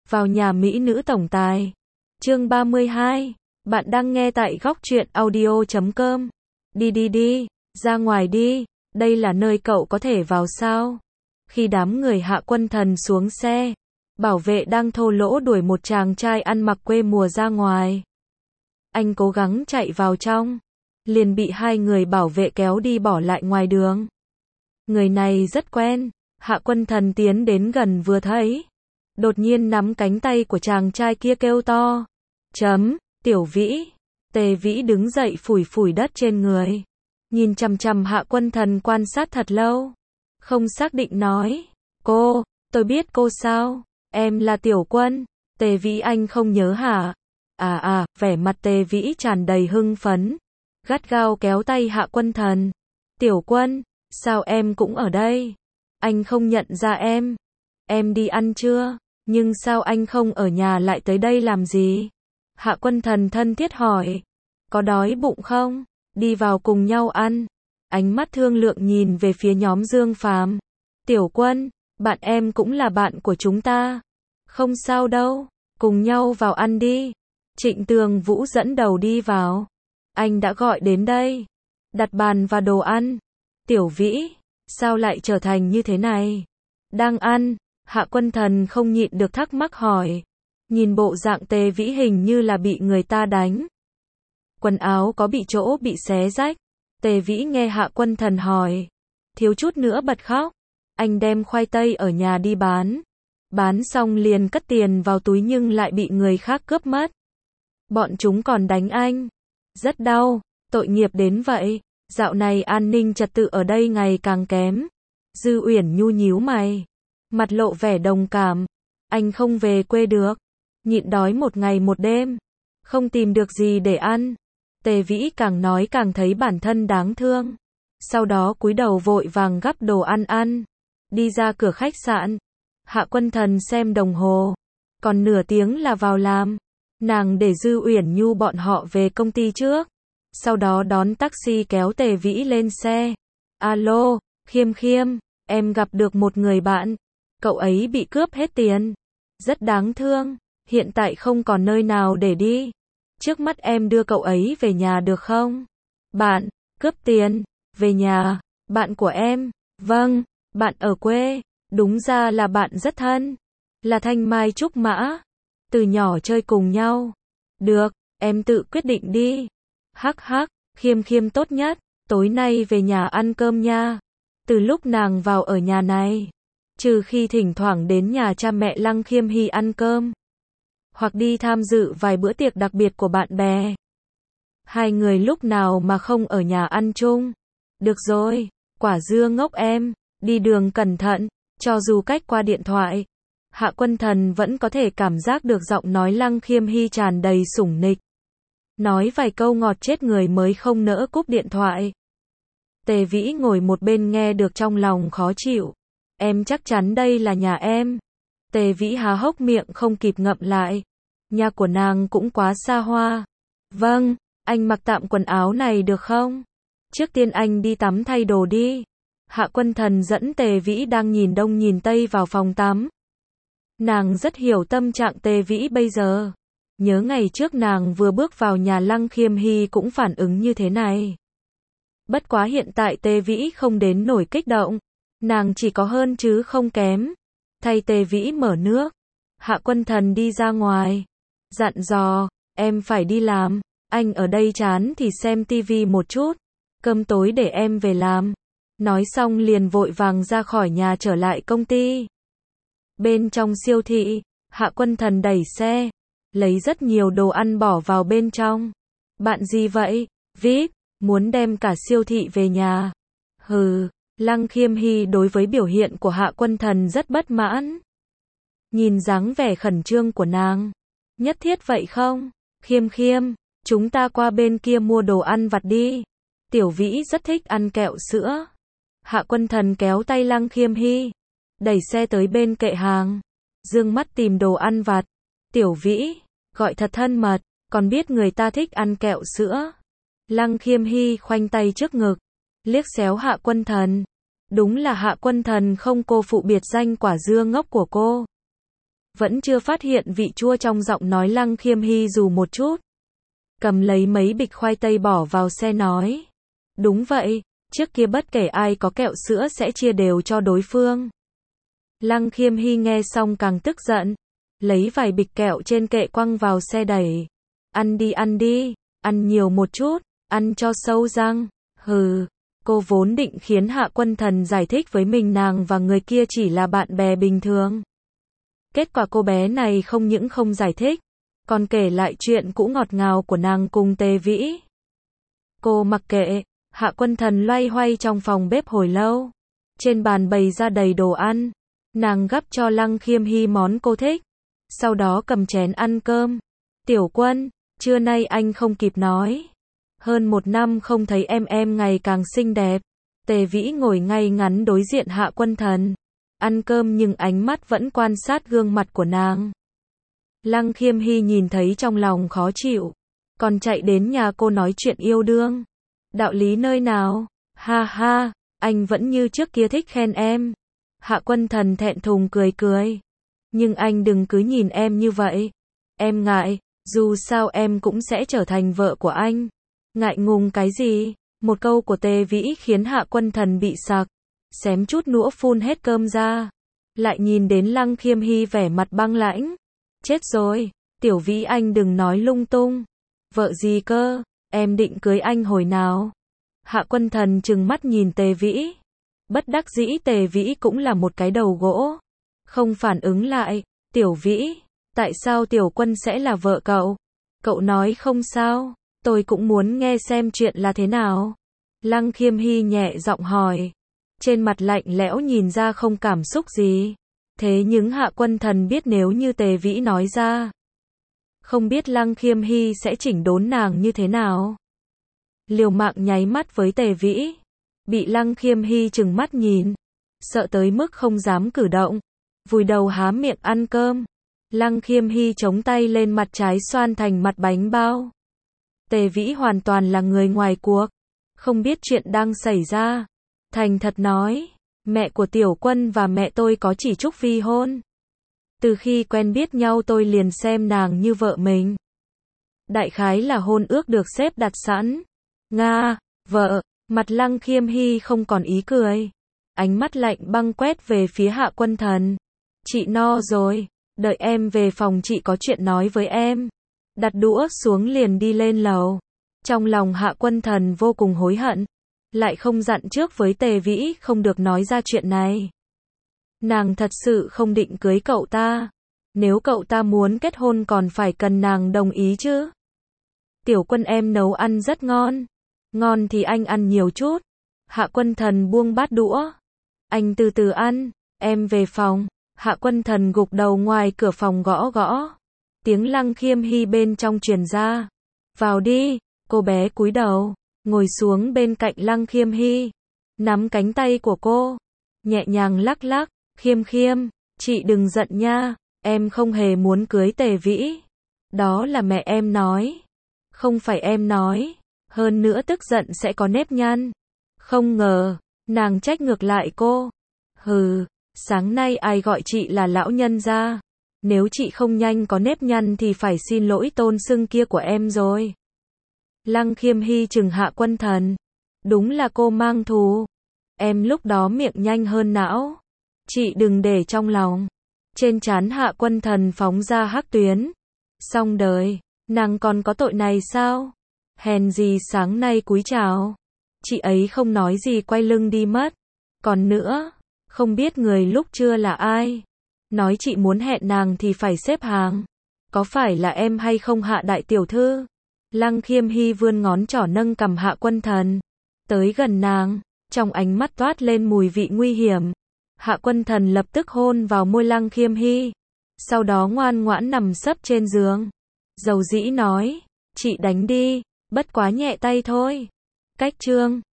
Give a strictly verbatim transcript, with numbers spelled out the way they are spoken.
vào nhà mỹ nữ tổng tài. Chương ba mươi hai. Bạn đang nghe tại góc truyện audio chấm com. Đi đi đi, ra ngoài đi, đây là nơi cậu có thể vào sao? Khi đám người Hạ Quân Thần xuống xe, bảo vệ đang thô lỗ đuổi một chàng trai ăn mặc quê mùa ra ngoài. Anh cố gắng chạy vào trong, liền bị hai người bảo vệ kéo đi bỏ lại ngoài đường. Người này rất quen, Hạ Quân Thần tiến đến gần vừa thấy, đột nhiên nắm cánh tay của chàng trai kia kêu to. Chấm, Tiểu Vĩ. Tề Vĩ đứng dậy phủi phủi đất trên người, nhìn chằm chằm Hạ Quân Thần quan sát thật lâu, không xác định nói, cô, tôi biết cô sao, em là Tiểu Quân. Tề Vĩ anh không nhớ hả? À à, vẻ mặt Tề Vĩ tràn đầy hưng phấn, gắt gao kéo tay Hạ Quân Thần. Tiểu Quân, sao em cũng ở đây? Anh không nhận ra em. Em đi ăn chưa? Nhưng sao anh không ở nhà lại tới đây làm gì? Hạ Quân Thần thân thiết hỏi. Có đói bụng không? Đi vào cùng nhau ăn. Ánh mắt thương lượng nhìn về phía nhóm Dương Phàm. Tiểu Quân, bạn em cũng là bạn của chúng ta. Không sao đâu, cùng nhau vào ăn đi. Trịnh Tường Vũ dẫn đầu đi vào. Anh đã gọi đến đây. Đặt bàn và đồ ăn. Tiểu Vĩ, sao lại trở thành như thế này? Đang ăn, Hạ Quân Thần không nhịn được thắc mắc hỏi. Nhìn bộ dạng Tề Vĩ hình như là bị người ta đánh. Quần áo có bị chỗ bị xé rách. Tề Vĩ nghe Hạ Quân Thần hỏi, thiếu chút nữa bật khóc. Anh đem khoai tây ở nhà đi bán. Bán xong liền cất tiền vào túi nhưng lại bị người khác cướp mất. Bọn chúng còn đánh anh. Rất đau, tội nghiệp đến vậy. Dạo này an ninh trật tự ở đây ngày càng kém. Dư Uyển Nhu nhíu mày, mặt lộ vẻ đồng cảm. Anh không về quê được. Nhịn đói một ngày một đêm. Không tìm được gì để ăn. Tề Vĩ càng nói càng thấy bản thân đáng thương. Sau đó cúi đầu vội vàng gắp đồ ăn ăn. Đi ra cửa khách sạn. Hạ Quân Thần xem đồng hồ. Còn nửa tiếng là vào làm. Nàng để Dư Uyển Nhu bọn họ về công ty trước. Sau đó đón taxi kéo Tề Vĩ lên xe. Alo, Khiêm Khiêm, em gặp được một người bạn. Cậu ấy bị cướp hết tiền. Rất đáng thương. Hiện tại không còn nơi nào để đi. Trước mắt em đưa cậu ấy về nhà được không? Bạn, cướp tiền, về nhà, bạn của em. Vâng, bạn ở quê. Đúng ra là bạn rất thân. Là Thanh Mai Trúc Mã. Từ nhỏ chơi cùng nhau. Được, em tự quyết định đi. Hắc hắc, Khiêm Khiêm tốt nhất. Tối nay về nhà ăn cơm nha. Từ lúc nàng vào ở nhà này, trừ khi thỉnh thoảng đến nhà cha mẹ Lăng Khiêm Hy ăn cơm, hoặc đi tham dự vài bữa tiệc đặc biệt của bạn bè, hai người lúc nào mà không ở nhà ăn chung. Được rồi, quả dưa ngốc em, đi đường cẩn thận. Cho dù cách qua điện thoại, Hạ Quân Thần vẫn có thể cảm giác được giọng nói Lăng Khiêm Hy tràn đầy sủng nịch. Nói vài câu ngọt chết người mới không nỡ cúp điện thoại. Tề Vĩ ngồi một bên nghe được trong lòng khó chịu. Em chắc chắn đây là nhà em. Tề Vĩ há hốc miệng không kịp ngậm lại. Nhà của nàng cũng quá xa hoa. Vâng, anh mặc tạm quần áo này được không? Trước tiên anh đi tắm thay đồ đi. Hạ Quân Thần dẫn Tề Vĩ đang nhìn đông nhìn tây vào phòng tắm. Nàng rất hiểu tâm trạng Tề Vĩ bây giờ. Nhớ ngày trước nàng vừa bước vào nhà Lăng Khiêm Hy cũng phản ứng như thế này. Bất quá hiện tại Tề Vĩ không đến nổi kích động. Nàng chỉ có hơn chứ không kém. Thay Tề Vĩ mở nước. Hạ Quân Thần đi ra ngoài. Dặn dò, em phải đi làm. Anh ở đây chán thì xem tivi một chút. Cơm tối để em về làm. Nói xong liền vội vàng ra khỏi nhà trở lại công ty. Bên trong siêu thị, Hạ Quân Thần đẩy xe, lấy rất nhiều đồ ăn bỏ vào bên trong. Bạn gì vậy? vê i pê, muốn đem cả siêu thị về nhà. Hừ, Lăng Khiêm Hy đối với biểu hiện của Hạ Quân Thần rất bất mãn. Nhìn dáng vẻ khẩn trương của nàng. Nhất thiết vậy không? Khiêm Khiêm, chúng ta qua bên kia mua đồ ăn vặt đi. Tiểu Vĩ rất thích ăn kẹo sữa. Hạ Quân Thần kéo tay Lăng Khiêm Hy, đẩy xe tới bên kệ hàng, dương mắt tìm đồ ăn vặt. Tiểu Vĩ, gọi thật thân mật, còn biết người ta thích ăn kẹo sữa. Lăng Khiêm Hy khoanh tay trước ngực, liếc xéo Hạ Quân Thần. Đúng là Hạ Quân Thần không cô phụ biệt danh quả dưa ngốc của cô. Vẫn chưa phát hiện vị chua trong giọng nói Lăng Khiêm Hy dù một chút. Cầm lấy mấy bịch khoai tây bỏ vào xe nói. Đúng vậy, trước kia bất kể ai có kẹo sữa sẽ chia đều cho đối phương. Lăng Khiêm Hy nghe xong càng tức giận. Lấy vài bịch kẹo trên kệ quăng vào xe đẩy. Ăn đi ăn đi, ăn nhiều một chút, ăn cho sâu răng. Hừ, cô vốn định khiến Hạ Quân Thần giải thích với mình nàng và người kia chỉ là bạn bè bình thường. Kết quả cô bé này không những không giải thích, còn kể lại chuyện cũ ngọt ngào của nàng cùng Tề Vĩ. Cô mặc kệ, Hạ Quân Thần loay hoay trong phòng bếp hồi lâu. Trên bàn bày ra đầy đồ ăn. Nàng gắp cho Lăng Khiêm Hy món cô thích. Sau đó cầm chén ăn cơm. Tiểu Quân, trưa nay anh không kịp nói. Hơn một năm không thấy em em ngày càng xinh đẹp. Tề Vĩ ngồi ngay ngắn đối diện Hạ Quân Thần. Ăn cơm nhưng ánh mắt vẫn quan sát gương mặt của nàng. Lăng Khiêm Hy nhìn thấy trong lòng khó chịu. Còn chạy đến nhà cô nói chuyện yêu đương. Đạo lý nơi nào? Ha ha, anh vẫn như trước kia thích khen em. Hạ Quân Thần thẹn thùng cười cười. Nhưng anh đừng cứ nhìn em như vậy. Em ngại, dù sao em cũng sẽ trở thành vợ của anh. Ngại ngùng cái gì? Một câu của Tề Vĩ khiến Hạ Quân Thần bị sặc. Xém chút nữa phun hết cơm ra. Lại nhìn đến Lăng Khiêm Hy vẻ mặt băng lãnh. Chết rồi, Tiểu Vĩ anh đừng nói lung tung. Vợ gì cơ, em định cưới anh hồi nào? Hạ Quân Thần trừng mắt nhìn Tề Vĩ. Bất đắc dĩ Tề Vĩ cũng là một cái đầu gỗ. Không phản ứng lại. Tiểu Vĩ, tại sao Tiểu Quân sẽ là vợ cậu? Cậu nói không sao, tôi cũng muốn nghe xem chuyện là thế nào. Lăng Khiêm Hy nhẹ giọng hỏi. Trên mặt lạnh lẽo nhìn ra không cảm xúc gì. Thế nhưng Hạ Quân Thần biết nếu như Tề Vĩ nói ra, không biết Lăng Khiêm Hy sẽ chỉnh đốn nàng như thế nào. Liều mạng nháy mắt với Tề Vĩ. Bị Lăng Khiêm Hy trừng mắt nhìn. Sợ tới mức không dám cử động. Vùi đầu há miệng ăn cơm. Lăng Khiêm Hy chống tay lên mặt trái xoan thành mặt bánh bao. Tề Vĩ hoàn toàn là người ngoài cuộc. Không biết chuyện đang xảy ra. Thành thật nói. Mẹ của Tiểu Quân và mẹ tôi có chỉ chúc vi hôn. Từ khi quen biết nhau tôi liền xem nàng như vợ mình. Đại khái là hôn ước được xếp đặt sẵn. Nga, vợ, mặt Lăng Khiêm Hy không còn ý cười. Ánh mắt lạnh băng quét về phía Hạ Quân Thần. Chị no rồi, đợi em về phòng chị có chuyện nói với em. Đặt đũa xuống liền đi lên lầu. Trong lòng Hạ Quân Thần vô cùng hối hận. Lại không dặn trước với Tề Vĩ không được nói ra chuyện này. Nàng thật sự không định cưới cậu ta. Nếu cậu ta muốn kết hôn còn phải cần nàng đồng ý chứ. Tiểu Quân em nấu ăn rất ngon. Ngon thì anh ăn nhiều chút. Hạ Quân Thần buông bát đũa. Anh từ từ ăn, em về phòng. Hạ Quân Thần gục đầu ngoài cửa phòng gõ gõ. Tiếng Lăng Khiêm Hy bên trong truyền ra. Vào đi, cô bé cúi đầu, ngồi xuống bên cạnh Lăng Khiêm Hy. Nắm cánh tay của cô, nhẹ nhàng lắc lắc. Khiêm Khiêm, chị đừng giận nha, em không hề muốn cưới Tề Vĩ. Đó là mẹ em nói. Không phải em nói. Hơn nữa tức giận sẽ có nếp nhăn. Không ngờ, nàng trách ngược lại cô. Hừ, sáng nay ai gọi chị là lão nhân gia. Nếu chị không nhanh có nếp nhăn thì phải xin lỗi tôn xưng kia của em rồi. Lăng Khiêm Hy trừng Hạ Quân Thần. Đúng là cô mang thù. Em lúc đó miệng nhanh hơn não. Chị đừng để trong lòng. Trên trán Hạ Quân Thần phóng ra hắc tuyến. Xong đời, nàng còn có tội này sao? Hèn gì sáng nay cúi chào. Chị ấy không nói gì quay lưng đi mất. Còn nữa, không biết người lúc trưa là ai. Nói chị muốn hẹn nàng thì phải xếp hàng. Có phải là em hay không Hạ đại tiểu thư? Lăng Khiêm Hy vươn ngón trỏ nâng cằm Hạ Quân Thần. Tới gần nàng, trong ánh mắt toát lên mùi vị nguy hiểm. Hạ Quân Thần lập tức hôn vào môi Lăng Khiêm Hy. Sau đó ngoan ngoãn nằm sấp trên giường. Dầu dĩ nói, chị đánh đi, bất quá nhẹ tay thôi. Cách chương